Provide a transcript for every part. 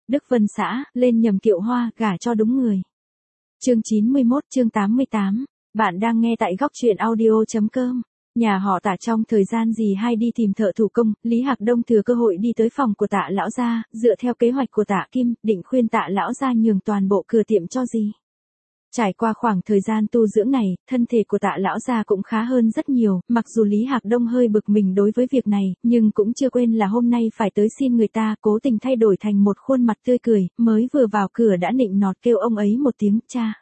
Đức Vân xã, lên nhầm kiệu hoa, gả cho đúng người. Chương 91, chương 88. Bạn đang nghe tại góc truyện audio.com. Nhà họ Tạ trong thời gian dì hai đi tìm thợ thủ công, Lý Hạc Đông thừa cơ hội đi tới phòng của Tạ lão gia, dựa theo kế hoạch của Tạ Kim, định khuyên Tạ lão gia nhường toàn bộ cửa tiệm cho dì. Trải qua khoảng thời gian tu dưỡng này, thân thể của Tạ lão gia cũng khá hơn rất nhiều, mặc dù Lý Hạc Đông hơi bực mình đối với việc này, nhưng cũng chưa quên là hôm nay phải tới xin người ta, cố tình thay đổi thành một khuôn mặt tươi cười, mới vừa vào cửa đã nịnh nọt kêu ông ấy một tiếng cha.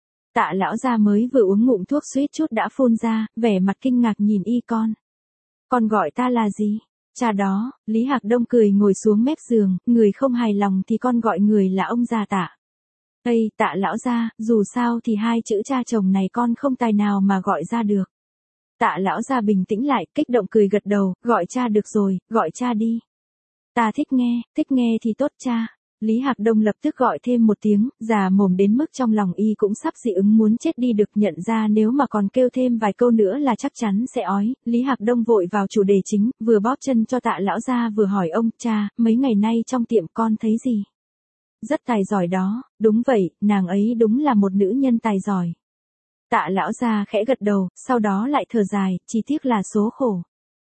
Tạ lão gia mới vừa uống ngụm thuốc suýt chút đã phun ra, vẻ mặt kinh ngạc nhìn y con. Con gọi ta là gì? Cha đó. Lý Hạc Đông cười ngồi xuống mép giường, người không hài lòng thì con gọi người là ông già Tạ. Ây, Tạ lão gia, dù sao thì hai chữ cha chồng này con không tài nào mà gọi ra được. Tạ lão gia bình tĩnh lại, kích động cười gật đầu, gọi cha được rồi, gọi cha đi. Ta thích nghe thì tốt cha. Lý Hạc Đông lập tức gọi thêm một tiếng, già mồm đến mức trong lòng y cũng sắp dị ứng muốn chết đi được, nhận ra nếu mà còn kêu thêm vài câu nữa là chắc chắn sẽ ói. Lý Hạc Đông vội vào chủ đề chính, vừa bóp chân cho Tạ lão gia vừa hỏi ông, cha, mấy ngày nay trong tiệm con thấy gì? Rất tài giỏi đó. Đúng vậy, nàng ấy đúng là một nữ nhân tài giỏi. Tạ lão gia khẽ gật đầu, sau đó lại thở dài, chỉ tiếc là số khổ.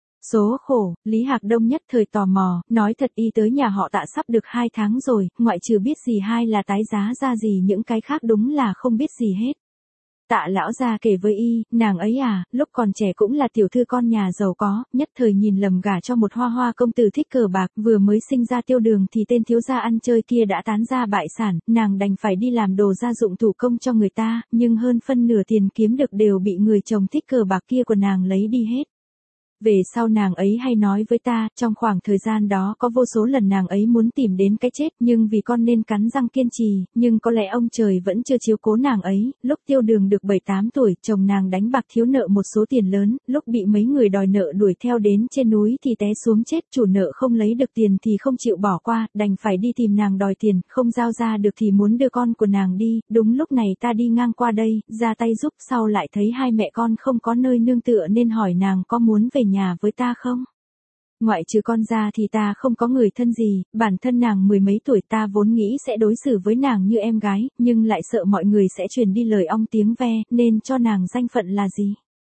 Số khổ. Lý Hạc Đông nhất thời tò mò, nói thật y tới nhà họ Tạ sắp được 2 tháng rồi, ngoại trừ biết gì hai là tái giá ra gì những cái khác đúng là không biết gì hết. Tạ lão gia kể với y, nàng ấy à, lúc còn trẻ cũng là tiểu thư con nhà giàu có, nhất thời nhìn lầm gả cho một hoa hoa công tử thích cờ bạc, vừa mới sinh ra Tiêu Đường thì tên thiếu gia ăn chơi kia đã tán ra bại sản, nàng đành phải đi làm đồ gia dụng thủ công cho người ta, nhưng hơn phân nửa tiền kiếm được đều bị người chồng thích cờ bạc kia của nàng lấy đi hết. Về sau nàng ấy hay nói với ta, trong khoảng thời gian đó có vô số lần nàng ấy muốn tìm đến cái chết, nhưng vì con nên cắn răng kiên trì, nhưng có lẽ ông trời vẫn chưa chiếu cố nàng ấy. Lúc Tiêu Đường được 7-8 tuổi, chồng nàng đánh bạc thiếu nợ một số tiền lớn, lúc bị mấy người đòi nợ đuổi theo đến trên núi thì té xuống chết, chủ nợ không lấy được tiền thì không chịu bỏ qua, đành phải đi tìm nàng đòi tiền, không giao ra được thì muốn đưa con của nàng đi. Đúng lúc này ta đi ngang qua đây, ra tay giúp, sau lại thấy hai mẹ con không có nơi nương tựa nên hỏi nàng có muốn về nhà với ta không? Ngoại trừ con ra thì ta không có người thân gì, bản thân nàng 10 mấy tuổi, ta vốn nghĩ sẽ đối xử với nàng như em gái, nhưng lại sợ mọi người sẽ truyền đi lời ong tiếng ve, nên cho nàng danh phận là gì?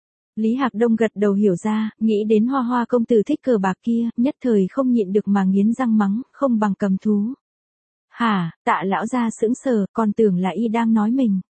Lý Hạc Đông gật đầu hiểu ra, nghĩ đến hoa hoa công tử thích cờ bạc kia, nhất thời không nhịn được mà nghiến răng mắng, không bằng cầm thú. Hả? Tạ lão gia sững sờ, còn tưởng là y đang nói mình.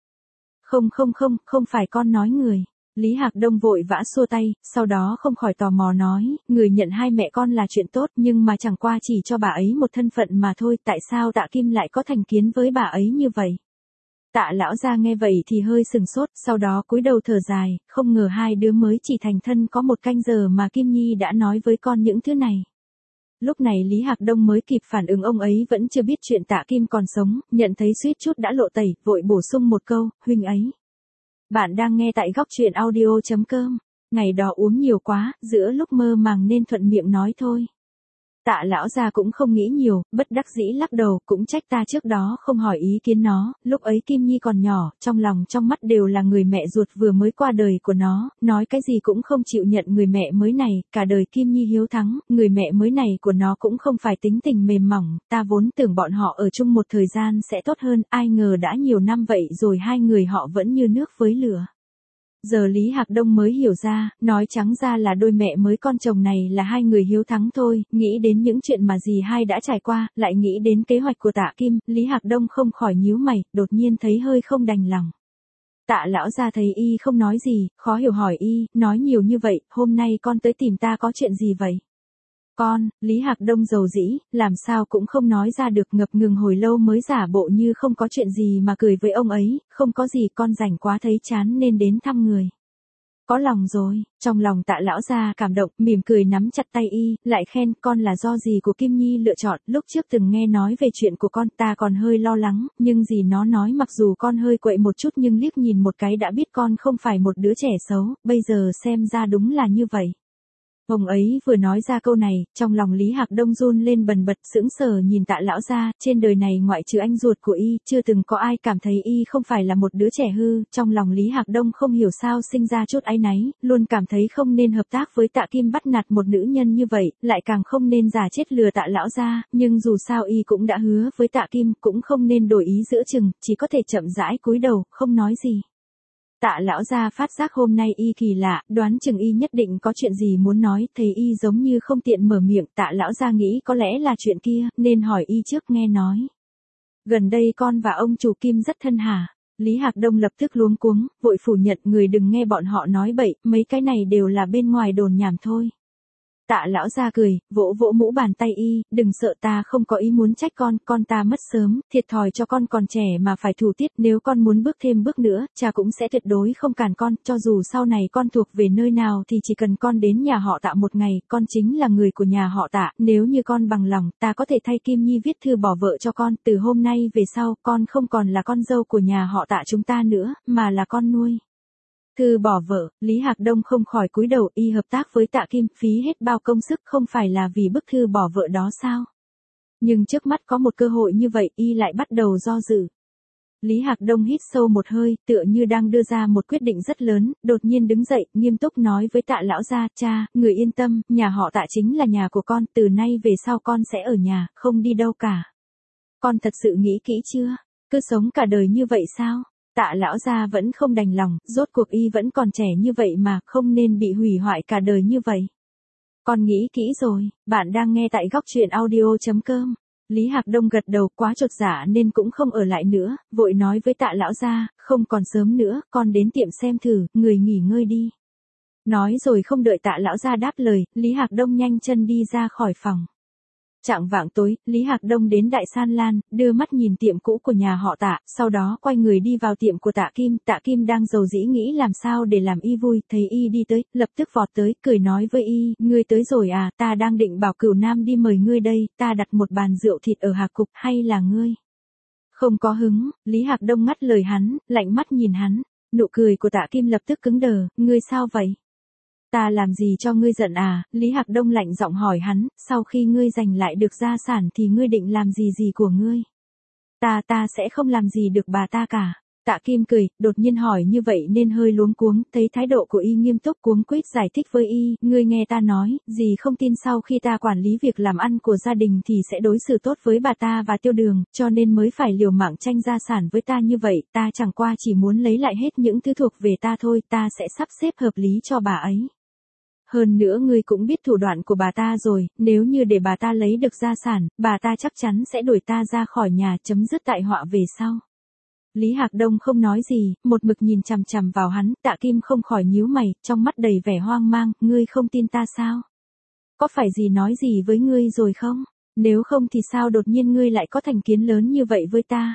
Không phải con nói người. Lý Hạc Đông vội vã xua tay, sau đó không khỏi tò mò nói, người nhận hai mẹ con là chuyện tốt, nhưng mà chẳng qua chỉ cho bà ấy một thân phận mà thôi, tại sao Tạ Kim lại có thành kiến với bà ấy như vậy? Tạ lão gia nghe vậy thì hơi sừng sốt, sau đó cúi đầu thở dài, không ngờ hai đứa mới chỉ thành thân có 1 canh giờ mà Kim Nhi đã nói với con những thứ này. Lúc này Lý Hạc Đông mới kịp phản ứng ông ấy vẫn chưa biết chuyện Tạ Kim còn sống, nhận thấy suýt chút đã lộ tẩy, vội bổ sung một câu, huynh ấy. Bạn đang nghe tại góc truyện audio.com. Ngày đó uống nhiều quá, giữa lúc mơ màng nên thuận miệng nói thôi. Tạ lão gia cũng không nghĩ nhiều, bất đắc dĩ lắc đầu, cũng trách ta trước đó không hỏi ý kiến nó, lúc ấy Kim Nhi còn nhỏ, trong lòng trong mắt đều là người mẹ ruột vừa mới qua đời của nó, nói cái gì cũng không chịu nhận người mẹ mới này, cả đời Kim Nhi hiếu thắng, người mẹ mới này của nó cũng không phải tính tình mềm mỏng, ta vốn tưởng bọn họ ở chung một thời gian sẽ tốt hơn, ai ngờ đã nhiều năm vậy rồi hai người họ vẫn như nước với lửa. Giờ Lý Hạc Đông mới hiểu ra, nói trắng ra là đôi mẹ mới con chồng này là hai người hiếu thắng thôi, nghĩ đến những chuyện mà dì hai đã trải qua, lại nghĩ đến kế hoạch của Tạ Kim, Lý Hạc Đông không khỏi nhíu mày, đột nhiên thấy hơi không đành lòng. Tạ lão gia thấy y không nói gì, khó hiểu hỏi y, nói nhiều như vậy, hôm nay con tới tìm ta có chuyện gì vậy? Con, Lý Hạc Đông dầu dĩ, làm sao cũng không nói ra được, ngập ngừng hồi lâu mới giả bộ như không có chuyện gì mà cười với ông ấy, không có gì, con rảnh quá thấy chán nên đến thăm người. Có lòng rồi. Trong lòng Tạ lão gia cảm động, mỉm cười nắm chặt tay y, lại khen, con là do dì của Kim Nhi lựa chọn, lúc trước từng nghe nói về chuyện của con, ta còn hơi lo lắng, nhưng dì nó nói mặc dù con hơi quậy một chút nhưng liếc nhìn một cái đã biết con không phải một đứa trẻ xấu, bây giờ xem ra đúng là như vậy. Ông ấy vừa nói ra câu này, trong lòng Lý Hạc Đông run lên bần bật, sững sờ nhìn Tạ lão gia, trên đời này ngoại trừ anh ruột của y, chưa từng có ai cảm thấy y không phải là một đứa trẻ hư, trong lòng Lý Hạc Đông không hiểu sao sinh ra chút áy náy, luôn cảm thấy không nên hợp tác với Tạ Kim bắt nạt một nữ nhân như vậy, lại càng không nên giả chết lừa Tạ lão gia, nhưng dù sao y cũng đã hứa với Tạ Kim, cũng không nên đổi ý giữa chừng, chỉ có thể chậm rãi cúi đầu, không nói gì. Tạ lão gia phát giác hôm nay y kỳ lạ, đoán chừng y nhất định có chuyện gì muốn nói, thấy y giống như không tiện mở miệng, Tạ lão gia nghĩ có lẽ là chuyện kia, nên hỏi y trước nghe nói. Gần đây con và ông chủ Kim rất thân hả? Lý Hạc Đông lập tức luống cuống, vội phủ nhận, người đừng nghe bọn họ nói bậy, mấy cái này đều là bên ngoài đồn nhảm thôi. Tạ lão gia cười, vỗ vỗ mũ bàn tay y, đừng sợ, ta không có ý muốn trách con ta mất sớm, thiệt thòi cho con còn trẻ mà phải thủ tiết, nếu con muốn bước thêm bước nữa, cha cũng sẽ tuyệt đối không cản con, cho dù sau này con thuộc về nơi nào thì chỉ cần con đến nhà họ Tạ một ngày, con chính là người của nhà họ Tạ, nếu như con bằng lòng, ta có thể thay Kim Nhi viết thư bỏ vợ cho con, từ hôm nay về sau, con không còn là con dâu của nhà họ Tạ chúng ta nữa, mà là con nuôi. Thư bỏ vợ, Lý Hạc Đông không khỏi cúi đầu, y hợp tác với Tạ Kim, phí hết bao công sức, không phải là vì bức thư bỏ vợ đó sao? Nhưng trước mắt có một cơ hội như vậy, y lại bắt đầu do dự. Lý Hạc Đông hít sâu một hơi, tựa như đang đưa ra một quyết định rất lớn, đột nhiên đứng dậy, nghiêm túc nói với Tạ lão gia, cha, người yên tâm, nhà họ Tạ chính là nhà của con, từ nay về sau con sẽ ở nhà, không đi đâu cả. Con thật sự nghĩ kỹ chưa? Cứ sống cả đời như vậy sao? Tạ lão gia vẫn không đành lòng, rốt cuộc y vẫn còn trẻ như vậy mà, không nên bị hủy hoại cả đời như vậy. Con nghĩ kỹ rồi, bạn đang nghe tại góc truyện audio.com. Lý Hạc Đông gật đầu, quá chột dạ nên cũng không ở lại nữa, vội nói với Tạ lão gia, không còn sớm nữa, con đến tiệm xem thử, người nghỉ ngơi đi. Nói rồi không đợi Tạ lão gia đáp lời, Lý Hạc Đông nhanh chân đi ra khỏi phòng. Chạng vạng tối, Lý Hạc Đông đến Đại San Lan, đưa mắt nhìn tiệm cũ của nhà họ Tạ, sau đó quay người đi vào tiệm của Tạ Kim đang rầu rĩ nghĩ làm sao để làm y vui, thấy y đi tới, lập tức vọt tới, cười nói với y, ngươi tới rồi à, ta đang định bảo Cửu Nam đi mời ngươi đây, ta đặt một bàn rượu thịt ở Hạc Cục, hay là ngươi? Không có hứng, Lý Hạc Đông ngắt lời hắn, lạnh mắt nhìn hắn, nụ cười của Tạ Kim lập tức cứng đờ, ngươi sao vậy? Ta làm gì cho ngươi giận à? Lý Hạc Đông lạnh giọng hỏi hắn, sau khi ngươi giành lại được gia sản thì ngươi định làm gì của ngươi? Ta sẽ không làm gì được bà ta cả. Tạ Kim cười, đột nhiên hỏi như vậy nên hơi luống cuống, thấy thái độ của y nghiêm túc cuống quýt giải thích với y, ngươi nghe ta nói, gì không tin sau khi ta quản lý việc làm ăn của gia đình thì sẽ đối xử tốt với bà ta và Tiêu Đường, cho nên mới phải liều mạng tranh gia sản với ta như vậy, ta chẳng qua chỉ muốn lấy lại hết những thứ thuộc về ta thôi, ta sẽ sắp xếp hợp lý cho bà ấy. Hơn nữa ngươi cũng biết thủ đoạn của bà ta rồi, nếu như để bà ta lấy được gia sản, bà ta chắc chắn sẽ đuổi ta ra khỏi nhà, chấm dứt tai họa về sau. Lý Hạc Đông không nói gì, một mực nhìn chằm chằm vào hắn, Tạ Kim không khỏi nhíu mày, trong mắt đầy vẻ hoang mang, ngươi không tin ta sao? Có phải gì nói gì với ngươi rồi không? Nếu không thì sao đột nhiên ngươi lại có thành kiến lớn như vậy với ta?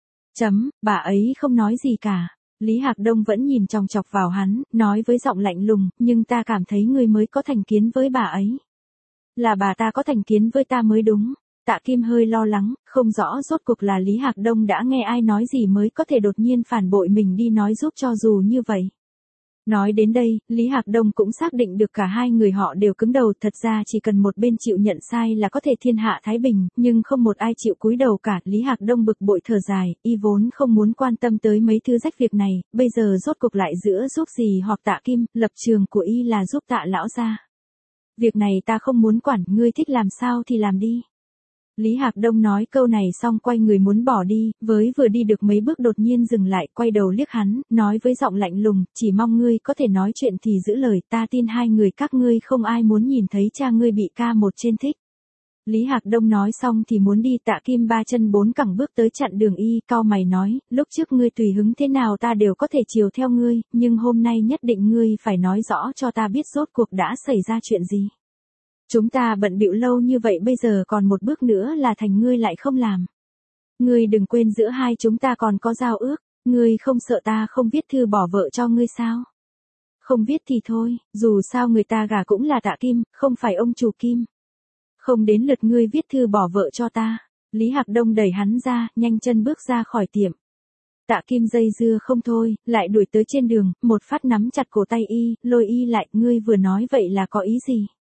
Bà ấy không nói gì cả. Lý Hạc Đông vẫn nhìn chòng chọc vào hắn, nói với giọng lạnh lùng, nhưng ta cảm thấy ngươi mới có thành kiến với bà ấy. Là bà ta có thành kiến với ta mới đúng. Tạ Kim hơi lo lắng, không rõ rốt cuộc là Lý Hạc Đông đã nghe ai nói gì mới có thể đột nhiên phản bội mình đi nói giúp cho dù như vậy. Nói đến đây, Lý Hạc Đông cũng xác định được cả hai người họ đều cứng đầu, thật ra chỉ cần một bên chịu nhận sai là có thể thiên hạ thái bình, nhưng không một ai chịu cúi đầu cả. Lý Hạc Đông bực bội thở dài, y vốn không muốn quan tâm tới mấy thứ rách việc này, bây giờ rốt cuộc lại giữa giúp gì hoặc Tạ Kim, lập trường của y là giúp Tạ lão gia. Việc này ta không muốn quản, ngươi thích làm sao thì làm đi. Lý Hạc Đông nói câu này xong quay người muốn bỏ đi, vừa đi được mấy bước đột nhiên dừng lại, quay đầu liếc hắn, nói với giọng lạnh lùng, chỉ mong ngươi có thể nói chuyện thì giữ lời, ta tin hai người các ngươi không ai muốn nhìn thấy cha ngươi bị ca một trên thích. Lý Hạc Đông nói xong thì muốn đi, Tạ Kim ba chân bốn cẳng bước tới chặn đường y, cau mày nói, lúc trước ngươi tùy hứng thế nào ta đều có thể chiều theo ngươi, nhưng hôm nay nhất định ngươi phải nói rõ cho ta biết rốt cuộc đã xảy ra chuyện gì. Chúng ta bận bịu lâu như vậy bây giờ còn một bước nữa là thành ngươi lại không làm. Ngươi đừng quên giữa hai chúng ta còn có giao ước, ngươi không sợ ta không viết thư bỏ vợ cho ngươi sao? Không viết thì thôi, dù sao người ta gả cũng là Tạ Kim, không phải ông chủ Kim. Không đến lượt ngươi viết thư bỏ vợ cho ta. Lý Hạc Đông đẩy hắn ra, nhanh chân bước ra khỏi tiệm. Tạ Kim dây dưa không thôi, lại đuổi tới trên đường, một phát nắm chặt cổ tay y, lôi y lại, ngươi vừa nói vậy là có ý gì?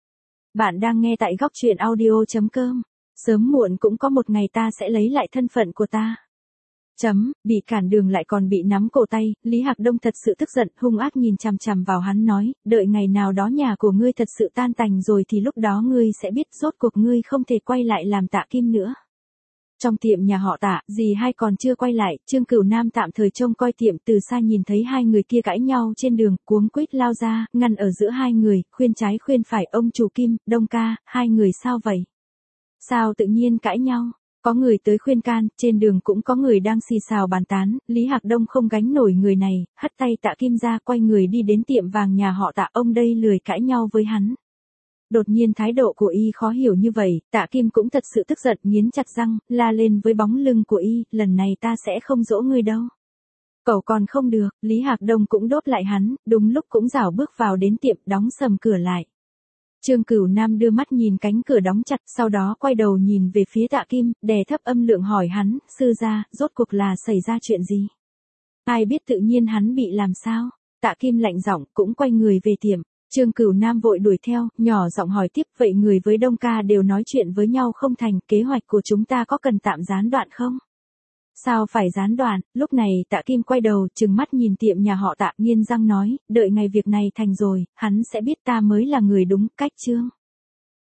Bạn đang nghe tại góc truyện audio.com. Sớm muộn cũng có một ngày ta sẽ lấy lại thân phận của ta. Bị cản đường lại còn bị nắm cổ tay, Lý Hạc Đông thật sự tức giận, hung ác nhìn chằm chằm vào hắn nói, đợi ngày nào đó nhà của ngươi thật sự tan tành rồi thì lúc đó ngươi sẽ biết rốt cuộc ngươi không thể quay lại làm Tạ Kim nữa. Trong tiệm nhà họ Tạ, dì hai còn chưa quay lại, Trương Cửu Nam tạm thời trông coi tiệm, từ xa nhìn thấy hai người kia cãi nhau trên đường, cuống quýt lao ra, ngăn ở giữa hai người, khuyên trái khuyên phải, ông chủ Kim, Đông ca, hai người sao vậy? Sao tự nhiên cãi nhau? Có người tới khuyên can, trên đường cũng có người đang xì xào bàn tán, Lý Hạc Đông không gánh nổi người này, hất tay Tạ Kim ra, quay người đi đến tiệm vàng nhà họ Tạ, ông đây lười cãi nhau với hắn. Đột nhiên thái độ của y khó hiểu như vậy, Tạ Kim cũng thật sự tức giận, nghiến chặt răng, la lên với bóng lưng của y, lần này ta sẽ không dỗ ngươi đâu. Cậu còn không được, Lý Hạc Đông cũng đốt lại hắn, đúng lúc cũng rảo bước vào đến tiệm, đóng sầm cửa lại. Trương Cửu Nam đưa mắt nhìn cánh cửa đóng chặt, sau đó quay đầu nhìn về phía Tạ Kim, đè thấp âm lượng hỏi hắn, sư gia, rốt cuộc là xảy ra chuyện gì? Ai biết tự nhiên hắn bị làm sao? Tạ Kim lạnh giọng, cũng quay người về tiệm. Trương Cửu Nam vội đuổi theo, nhỏ giọng hỏi tiếp, vậy người với Đông ca đều nói chuyện với nhau không thành, kế hoạch của chúng ta có cần tạm gián đoạn không? Sao phải gián đoạn? Lúc này Tạ Kim quay đầu, trừng mắt nhìn tiệm nhà họ Tạ, nghiến răng nói, đợi ngày việc này thành rồi, hắn sẽ biết ta mới là người đúng, cách Trương